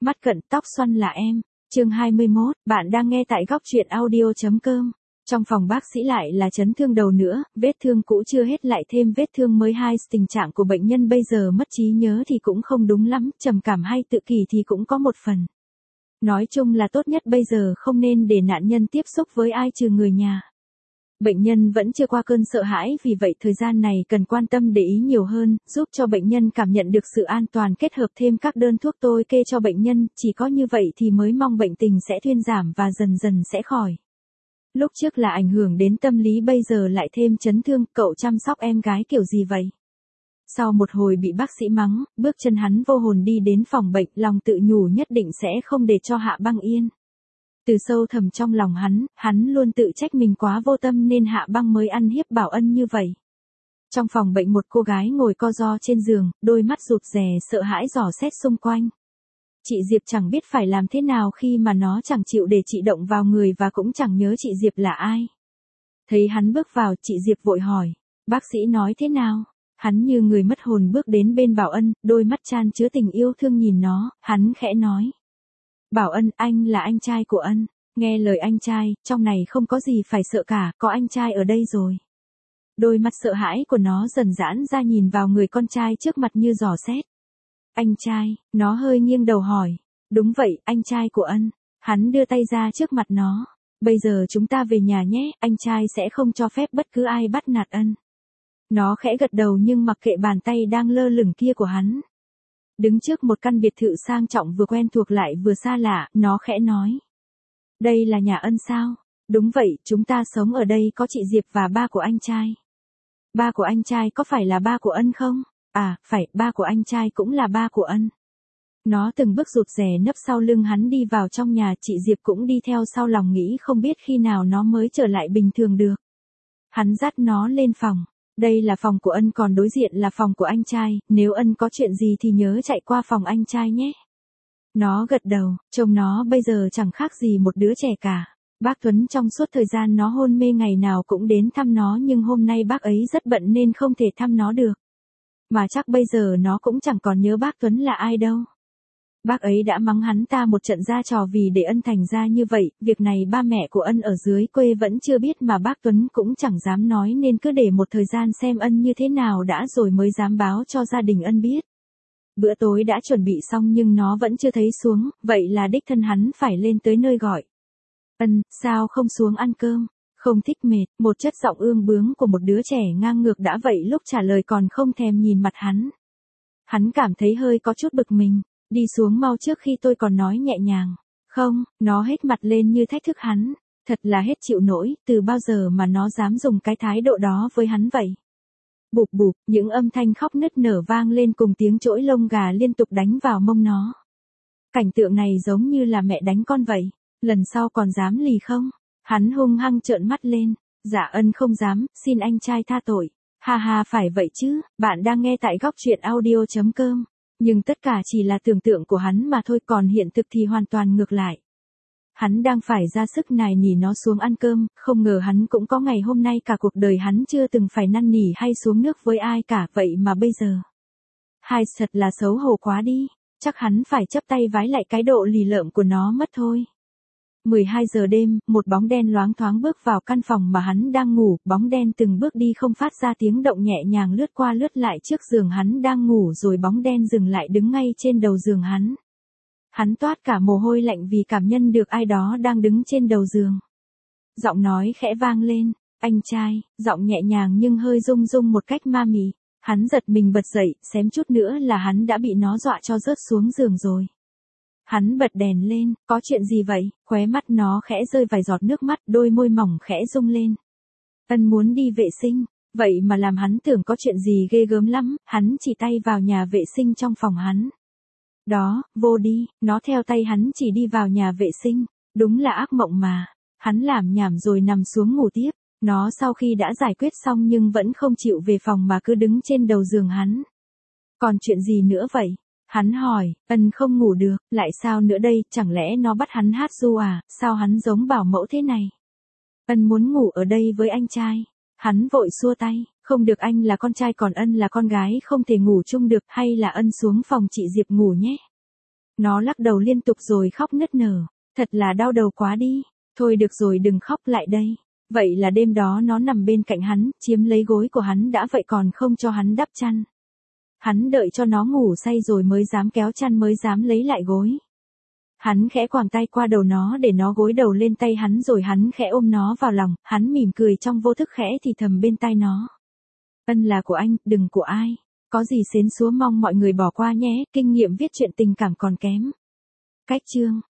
Mắt cận tóc xoăn là em. Chương 21, bạn đang nghe tại góc truyện audio.com. Trong phòng bác sĩ lại là chấn thương đầu nữa, vết thương cũ chưa hết lại thêm vết thương mới hai, tình trạng của bệnh nhân bây giờ mất trí nhớ thì cũng không đúng lắm, trầm cảm hay tự kỷ thì cũng có một phần. Nói chung là tốt nhất bây giờ không nên để nạn nhân tiếp xúc với ai trừ người nhà. Bệnh nhân vẫn chưa qua cơn sợ hãi, vì vậy thời gian này cần quan tâm để ý nhiều hơn, giúp cho bệnh nhân cảm nhận được sự an toàn, kết hợp thêm các đơn thuốc tôi kê cho bệnh nhân, chỉ có như vậy thì mới mong bệnh tình sẽ thuyên giảm và dần dần sẽ khỏi. Lúc trước là ảnh hưởng đến tâm lý, bây giờ lại thêm chấn thương, cậu chăm sóc em gái kiểu gì vậy? Sau một hồi bị bác sĩ mắng, bước chân hắn vô hồn đi đến phòng bệnh, lòng tự nhủ nhất định sẽ không để cho Hạ Băng yên. Từ sâu thẳm trong lòng hắn luôn tự trách mình quá vô tâm nên Hạ Băng mới ăn hiếp Bảo Ân như vậy. Trong phòng bệnh một cô gái ngồi co ro trên giường, đôi mắt rụt rè sợ hãi dò xét xung quanh. Chị Diệp chẳng biết phải làm thế nào khi mà nó chẳng chịu để chị động vào người và cũng chẳng nhớ chị Diệp là ai. Thấy hắn bước vào, chị Diệp vội hỏi, bác sĩ nói thế nào? Hắn như người mất hồn bước đến bên Bảo Ân, đôi mắt chan chứa tình yêu thương nhìn nó, hắn khẽ nói. Bảo Ân, anh là anh trai của Ân. Nghe lời anh trai, trong này không có gì phải sợ cả, có anh trai ở đây rồi. Đôi mắt sợ hãi của nó dần giãn ra nhìn vào người con trai trước mặt như dò xét. Anh trai, nó hơi nghiêng đầu hỏi. Đúng vậy, anh trai của Ân. Hắn đưa tay ra trước mặt nó. Bây giờ chúng ta về nhà nhé, anh trai sẽ không cho phép bất cứ ai bắt nạt Ân. Nó khẽ gật đầu nhưng mặc kệ bàn tay đang lơ lửng kia của hắn. Đứng trước một căn biệt thự sang trọng vừa quen thuộc lại vừa xa lạ, nó khẽ nói. Đây là nhà Ân sao? Đúng vậy, chúng ta sống ở đây, có chị Diệp và ba của anh trai. Ba của anh trai có phải là ba của Ân không? À, phải, ba của anh trai cũng là ba của Ân. Nó từng bước rụt rè nấp sau lưng hắn đi vào trong nhà, chị Diệp cũng đi theo sau, lòng nghĩ không biết khi nào nó mới trở lại bình thường được. Hắn dắt nó lên phòng. Đây là phòng của Ân, còn đối diện là phòng của anh trai, nếu Ân có chuyện gì thì nhớ chạy qua phòng anh trai nhé. Nó gật đầu, trông nó bây giờ chẳng khác gì một đứa trẻ cả. Bác Tuấn trong suốt thời gian nó hôn mê ngày nào cũng đến thăm nó, nhưng hôm nay bác ấy rất bận nên không thể thăm nó được. Mà chắc bây giờ nó cũng chẳng còn nhớ bác Tuấn là ai đâu. Bác ấy đã mắng hắn ta một trận ra trò vì để Ân thành ra như vậy, việc này ba mẹ của Ân ở dưới quê vẫn chưa biết mà bác Tuấn cũng chẳng dám nói, nên cứ để một thời gian xem Ân như thế nào đã rồi mới dám báo cho gia đình Ân biết. Bữa tối đã chuẩn bị xong nhưng nó vẫn chưa thấy xuống, vậy là đích thân hắn phải lên tới nơi gọi. Ân, sao không xuống ăn cơm? Không thích mệt, một chất giọng ương bướng của một đứa trẻ ngang ngược đã vậy lúc trả lời còn không thèm nhìn mặt hắn. Hắn cảm thấy hơi có chút bực mình. Đi xuống mau trước khi tôi còn nói nhẹ nhàng. Không, nó hết mặt lên như thách thức hắn. Thật là hết chịu nổi, từ bao giờ mà nó dám dùng cái thái độ đó với hắn vậy. Bụp bụp, những âm thanh khóc nức nở vang lên cùng tiếng chổi lông gà liên tục đánh vào mông nó. Cảnh tượng này giống như là mẹ đánh con vậy. Lần sau còn dám lì không? Hắn hung hăng trợn mắt lên. Dạ Ân không dám, xin anh trai tha tội. Ha ha, phải vậy chứ, bạn đang nghe tại góc truyện audio.com. Nhưng tất cả chỉ là tưởng tượng của hắn mà thôi, còn hiện thực thì hoàn toàn ngược lại. Hắn đang phải ra sức nài nỉ nó xuống ăn cơm, không ngờ hắn cũng có ngày hôm nay, cả cuộc đời hắn chưa từng phải năn nỉ hay xuống nước với ai cả, vậy mà bây giờ. Hai, thật là xấu hổ quá đi, chắc hắn phải chấp tay vái lại cái độ lì lợm của nó mất thôi. 12 giờ đêm, một bóng đen loáng thoáng bước vào căn phòng mà hắn đang ngủ, bóng đen từng bước đi không phát ra tiếng động, nhẹ nhàng lướt qua lướt lại trước giường hắn đang ngủ, rồi bóng đen dừng lại đứng ngay trên đầu giường hắn. Hắn toát cả mồ hôi lạnh vì cảm nhận được ai đó đang đứng trên đầu giường. Giọng nói khẽ vang lên, anh trai, giọng nhẹ nhàng nhưng hơi rung rung một cách ma mị. Hắn giật mình bật dậy, xém chút nữa là hắn đã bị nó dọa cho rớt xuống giường rồi. Hắn bật đèn lên, có chuyện gì vậy? Khóe mắt nó khẽ rơi vài giọt nước mắt, đôi môi mỏng khẽ rung lên. Ân muốn đi vệ sinh, vậy mà làm hắn tưởng có chuyện gì ghê gớm lắm, hắn chỉ tay vào nhà vệ sinh trong phòng hắn. Đó, vô đi, nó theo tay hắn chỉ đi vào nhà vệ sinh, đúng là ác mộng mà. Hắn làm nhảm rồi nằm xuống ngủ tiếp, nó sau khi đã giải quyết xong nhưng vẫn không chịu về phòng mà cứ đứng trên đầu giường hắn. Còn chuyện gì nữa vậy? Hắn hỏi, Ân không ngủ được, lại sao nữa đây, chẳng lẽ nó bắt hắn hát ru à, sao hắn giống bảo mẫu thế này? Ân muốn ngủ ở đây với anh trai. Hắn vội xua tay, không được, anh là con trai còn Ân là con gái, không thể ngủ chung được, hay là Ân xuống phòng chị Diệp ngủ nhé. Nó lắc đầu liên tục rồi khóc nức nở. Thật là đau đầu quá đi. Thôi được rồi đừng khóc lại đây. Vậy là đêm đó nó nằm bên cạnh hắn, chiếm lấy gối của hắn đã vậy còn không cho hắn đắp chăn. Hắn đợi cho nó ngủ say rồi mới dám kéo chăn mới dám lấy lại gối. Hắn khẽ quàng tay qua đầu nó để nó gối đầu lên tay hắn rồi hắn khẽ ôm nó vào lòng, hắn mỉm cười trong vô thức khẽ thì thầm bên tai nó. Ân là của anh, đừng của ai. Có gì xến xúa mong mọi người bỏ qua nhé, kinh nghiệm viết truyện tình cảm còn kém. Cách chương